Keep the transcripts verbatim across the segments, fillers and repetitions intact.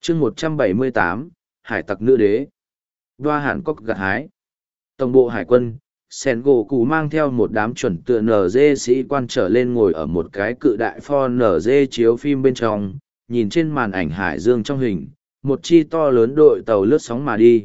chương một trăm bảy mươi tám, hải tặc nữ đế. Đoa Hàn Cốc gặt hái. Tổng bộ hải quân, Sen gỗ cụ mang theo một đám chuẩn tựa en giê sĩ quan trở lên ngồi ở một cái cự đại pho en giê chiếu phim bên trong, nhìn trên màn ảnh hải dương trong hình, một chi to lớn đội tàu lướt sóng mà đi.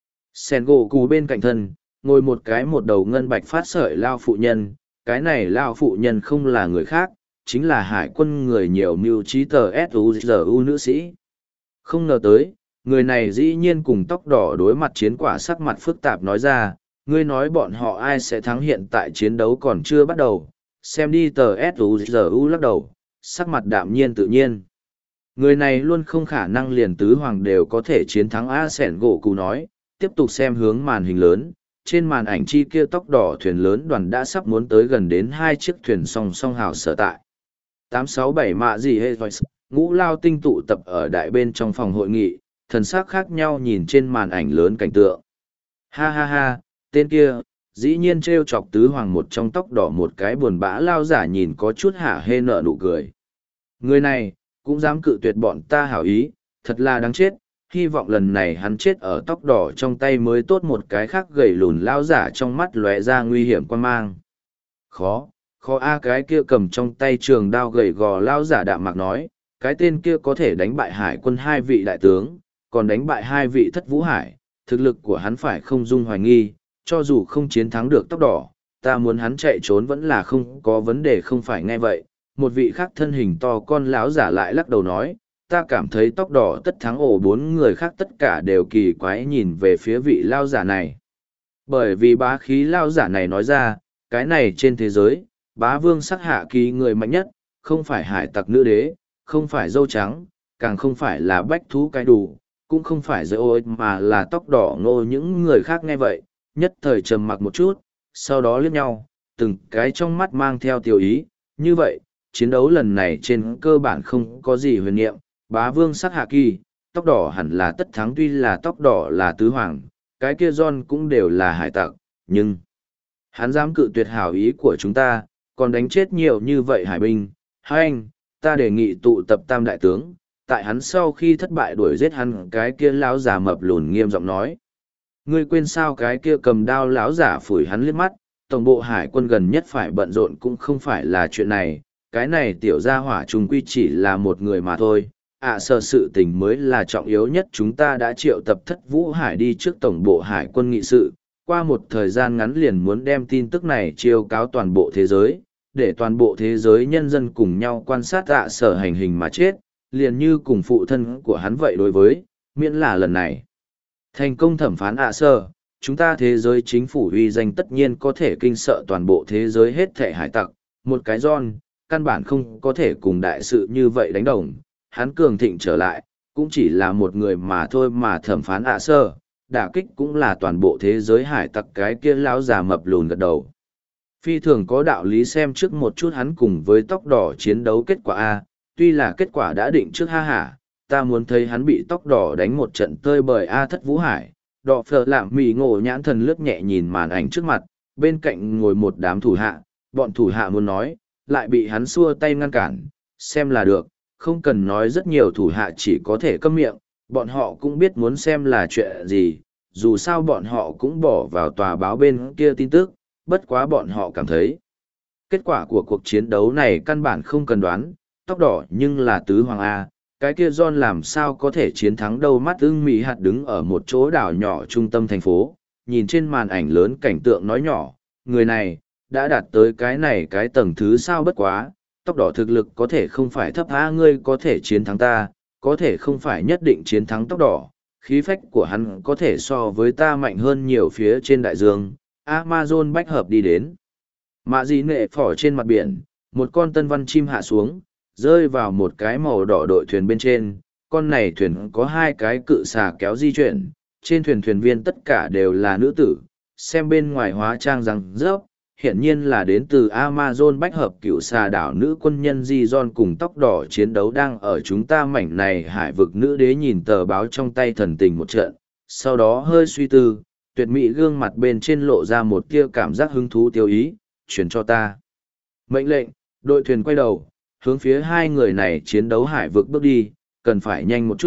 Sen gỗ cụ bên cạnh thân, ngồi một cái một đầu ngân bạch phát sợi lao phụ nhân, cái này lao phụ nhân không là người khác, chính là hải quân người nhiều mưu trí tờ suzu nữ sĩ. Không ngờ tới, người này dĩ nhiên cùng tóc đỏ đối mặt chiến quả sắc mặt phức tạp nói ra, ngươi nói bọn họ ai sẽ thắng hiện tại chiến đấu còn chưa bắt đầu, xem đi tờ suzu lắc đầu, sắc mặt đạm nhiên tự nhiên. Người này luôn không khả năng liền tứ hoàng đều có thể chiến thắng A Sẻn gỗ cụ nói, tiếp tục xem hướng màn hình lớn, trên màn ảnh chi kia tóc đỏ thuyền lớn đoàn đã sắp muốn tới gần đến hai chiếc thuyền song song hào sở tại. tám sáu bảy mạ gì hê ngũ lao tinh tụ tập ở đại bên trong phòng hội nghị, thần sắc khác nhau nhìn trên màn ảnh lớn cảnh tượng. Ha ha ha, tên kia, dĩ nhiên trêu chọc tứ hoàng một trong tóc đỏ một cái buồn bã lao giả nhìn có chút hả hê nở nụ cười. Người này, cũng dám cự tuyệt bọn ta hảo ý, thật là đáng chết, hy vọng lần này hắn chết ở tóc đỏ trong tay mới tốt một cái khác gầy lùn lao giả trong mắt lóe ra nguy hiểm quan mang. Khó, khó a cái kia cầm trong tay trường đao gầy gò lao giả đạm mạc nói, cái tên kia có thể đánh bại hải quân hai vị đại tướng, còn đánh bại hai vị thất vũ hải, thực lực của hắn phải không dung hoài nghi, cho dù không chiến thắng được tóc đỏ, ta muốn hắn chạy trốn vẫn là không có vấn đề không phải nghe vậy. Một vị khác thân hình to con lão giả lại lắc đầu nói, ta cảm thấy tóc đỏ tất thắng ổ bốn người khác tất cả đều kỳ quái nhìn về phía vị lao giả này. Bởi vì bá khí lao giả này nói ra, cái này trên thế giới, bá vương sắc hạ kỳ người mạnh nhất, không phải hải tặc nữ đế, không phải dâu trắng, càng không phải là bách thú cái đủ, cũng không phải dây ôi mà là tóc đỏ ngô. Những người khác nghe vậy, nhất thời trầm mặc một chút, sau đó liếc nhau, từng cái trong mắt mang theo tiểu ý, như vậy, chiến đấu lần này trên cơ bản không có gì huyền niệm, bá vương sắc hạ kỳ, tóc đỏ hẳn là tất thắng tuy là tóc đỏ là tứ hoàng, cái kia John cũng đều là hải tặc, nhưng hắn dám cự tuyệt hảo ý của chúng ta, còn đánh chết nhiều như vậy hải binh, hai anh, ta đề nghị tụ tập tam đại tướng, tại hắn sau khi thất bại đuổi giết hắn cái kia lão giả mập lùn nghiêm giọng nói. Ngươi quên sao cái kia cầm đao lão giả phủi hắn liếc mắt, tổng bộ hải quân gần nhất phải bận rộn cũng không phải là chuyện này, cái này tiểu gia hỏa trùng quy chỉ là một người mà thôi, ạ à, sợ sự tình mới là trọng yếu nhất. Chúng ta đã triệu tập thất vũ hải đi trước tổng bộ hải quân nghị sự, qua một thời gian ngắn liền muốn đem tin tức này chiêu cáo toàn bộ thế giới, để toàn bộ thế giới nhân dân cùng nhau quan sát ạ à, sở hành hình mà chết, liền như cùng phụ thân của hắn vậy. Đối với, miễn là lần này thành công thẩm phán ạ à, sở, chúng ta thế giới chính phủ uy danh tất nhiên có thể kinh sợ toàn bộ thế giới hết thệ hải tặc, một cái John, căn bản không có thể cùng đại sự như vậy đánh đồng, hắn cường thịnh trở lại, cũng chỉ là một người mà thôi mà thẩm phán ạ à sơ, đả kích cũng là toàn bộ thế giới hải tặc. Cái kia lão già mập lùn gật đầu. Phi thường có đạo lý, xem trước một chút hắn cùng với tóc đỏ chiến đấu kết quả A, tuy là kết quả đã định trước ha hả, ta muốn thấy hắn bị tóc đỏ đánh một trận tơi bời A thất vũ hải. Đọ phở lạm mì ngộ nhãn thần lướt nhẹ nhìn màn ảnh trước mặt, bên cạnh ngồi một đám thủ hạ, bọn thủ hạ muốn nói, lại bị hắn xua tay ngăn cản, xem là được, không cần nói. Rất nhiều thủ hạ chỉ có thể câm miệng, bọn họ cũng biết muốn xem là chuyện gì, dù sao bọn họ cũng bỏ vào tòa báo bên kia tin tức, bất quá bọn họ cảm thấy kết quả của cuộc chiến đấu này căn bản không cần đoán, tóc đỏ nhưng là tứ hoàng A, cái kia John làm sao có thể chiến thắng đâu. Mắt ưng mỹ hạt đứng ở một chỗ đảo nhỏ trung tâm thành phố, nhìn trên màn ảnh lớn cảnh tượng nói nhỏ, người này đã đạt tới cái này cái tầng thứ sao. Bất quá, tóc đỏ thực lực có thể không phải thấp a, ngươi có thể chiến thắng ta, có thể không phải nhất định chiến thắng tóc đỏ, khí phách của hắn có thể so với ta mạnh hơn nhiều. Phía trên đại dương, Amazon bách hợp đi đến. Mạ dị nệ phỏ trên mặt biển, một con tân văn chim hạ xuống, rơi vào một cái màu đỏ đội thuyền bên trên. Con này thuyền có hai cái cự xà kéo di chuyển, trên thuyền thuyền viên tất cả đều là nữ tử, xem bên ngoài hóa trang răng rớp, hiện nhiên là đến từ Amazon bách hợp cựu xà đảo nữ quân nhân Di John cùng tóc đỏ chiến đấu đang ở chúng ta mảnh này hải vực. Nữ đế nhìn tờ báo trong tay thần tình một trận, sau đó hơi suy tư, tuyệt mỹ gương mặt bên trên lộ ra một tia cảm giác hứng thú tiêu ý, chuyển cho ta mệnh lệnh. Đội thuyền quay đầu, hướng phía hai người này chiến đấu hải vực bước đi, cần phải nhanh một chút,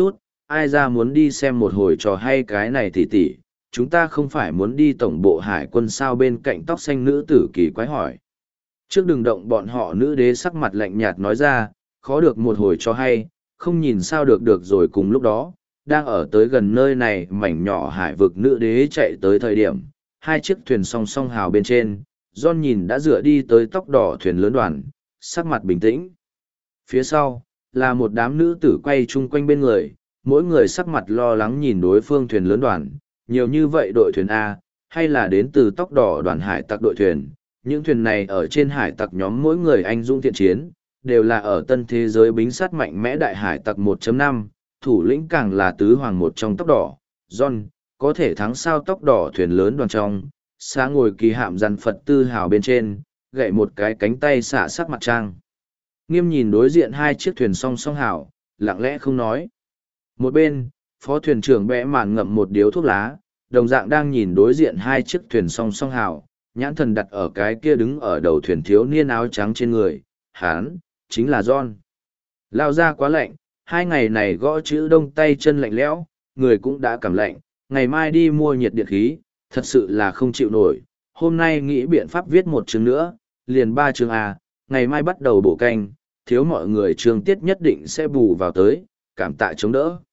ai ra muốn đi xem một hồi trò hay cái này tỉ tỉ, chúng ta không phải muốn đi tổng bộ hải quân sao? Bên cạnh tóc xanh nữ tử kỳ quái hỏi. Trước đường động bọn họ, nữ đế sắc mặt lạnh nhạt nói ra, khó được một hồi trò hay, không nhìn sao được được rồi. Cùng lúc đó, đang ở tới gần nơi này mảnh nhỏ hải vực, nữ đế chạy tới thời điểm, hai chiếc thuyền song song hào bên trên, John nhìn đã dựa đi tới tóc đỏ thuyền lớn đoàn, sắc mặt bình tĩnh. Phía sau, là một đám nữ tử quay chung quanh bên người, mỗi người sắc mặt lo lắng nhìn đối phương thuyền lớn đoàn, nhiều như vậy đội thuyền A, hay là đến từ tóc đỏ đoàn hải tặc đội thuyền. Những thuyền này ở trên hải tặc nhóm mỗi người anh dũng thiện chiến, đều là ở tân thế giới bính sát mạnh mẽ đại hải tặc một chấm năm, thủ lĩnh càng là tứ hoàng một trong tóc đỏ. John, có thể thắng sao? Tóc đỏ thuyền lớn đoàn trong, xa ngồi kỳ hạm dàn Phật tư hào bên trên, gậy một cái cánh tay xả sắc mặt trang. Nghiêm nhìn đối diện hai chiếc thuyền song song hào, lặng lẽ không nói. Một bên, phó thuyền trưởng bẽ màn ngậm một điếu thuốc lá, đồng dạng đang nhìn đối diện hai chiếc thuyền song song hào, nhãn thần đặt ở cái kia đứng ở đầu thuyền thiếu niên áo trắng trên người. Hán, chính là John. Lao ra quá lạnh, hai ngày này gõ chữ đông tay chân lạnh lẽo, người cũng đã cảm lạnh, ngày mai đi mua nhiệt điện khí, thật sự là không chịu nổi. Hôm nay nghĩ biện pháp viết một chương nữa, liền ba chương A, ngày mai bắt đầu bổ canh, thiếu mọi người chương tiết nhất định sẽ bù vào tới, cảm tạ chống đỡ.